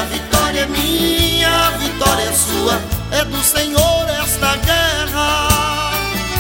vitória é minha, a vitória é sua, é do Senhor esta guerra.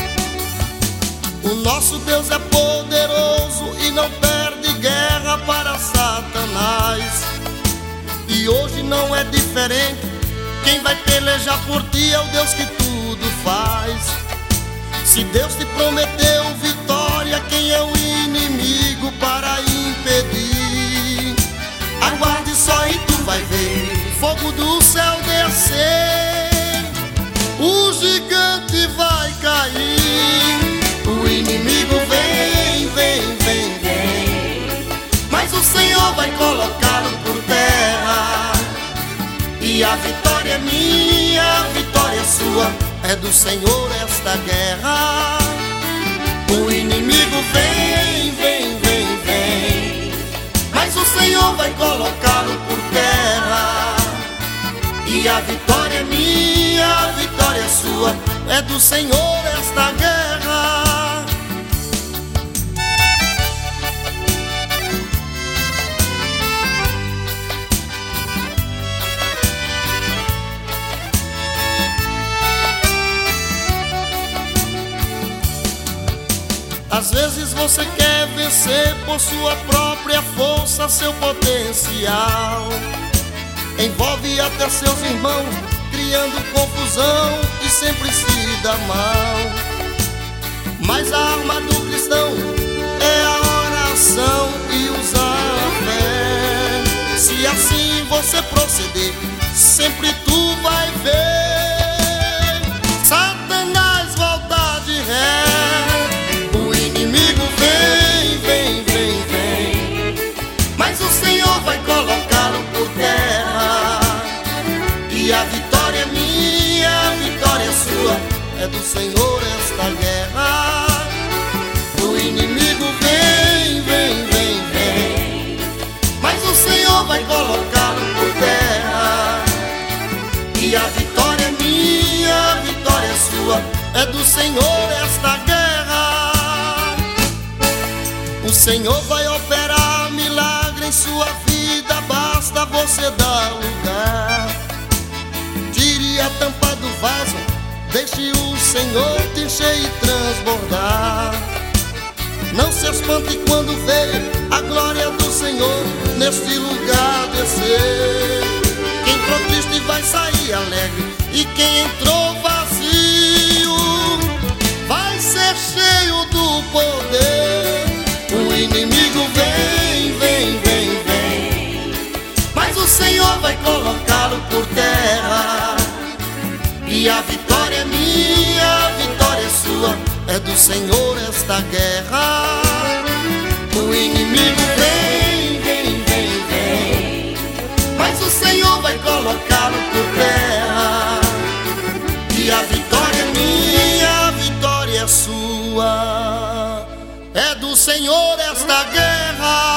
O nosso Deus é poderoso e não perde guerra para Satanás. E hoje não é diferente, quem vai pelejar por ti é o Deus que tudo faz. Se Deus te prometeu vitória, quem é o inimigo para impedir? Aguarde só e tu vai ver fogo do céu descer, o gigante vai cair. O inimigo vem, vem, vem, vem, mas o Senhor vai colocá-lo por terra. E a vitória é minha, a vitória é sua, é do Senhor esta guerra. O inimigo vem, vem, vem, vem, mas o Senhor vai colocá-lo por terra. E a vitória é minha, a vitória é sua, é do Senhor esta guerra. Às vezes você quer vencer por sua própria força, seu potencial. Envolve até seus irmãos, criando confusão e sempre se dá mal. Mas a arma do cristão é a oração e usar a fé. Se assim você proceder, sempre tu vai ver Satanás voltar de ré. Colocá-lo por terra. E a vitória é minha, a vitória é sua, é do Senhor esta guerra. O inimigo vem, vem, vem, vem, mas o Senhor vai colocá-lo por terra. E a vitória é minha, a vitória é sua, é do Senhor esta guerra. O Senhor vai operar milagre em sua vida, basta você dar lugar. Tire a tampa do vaso, deixe o Senhor te encher e transbordar. Não se espante quando vê a glória do Senhor neste lugar descer. Quem entrou triste vai sair alegre, e quem entrou vazio vai ser cheio do poder. O inimigo vem, vem, vem, vem, mas o Senhor vai colocá-lo por terra. E a vitória é minha, a vitória é sua, é do Senhor esta guerra. O inimigo vem, vem, vem, vem, mas o Senhor vai colocá-lo por terra. E a vitória é minha, a vitória é sua, é do Senhor esta guerra.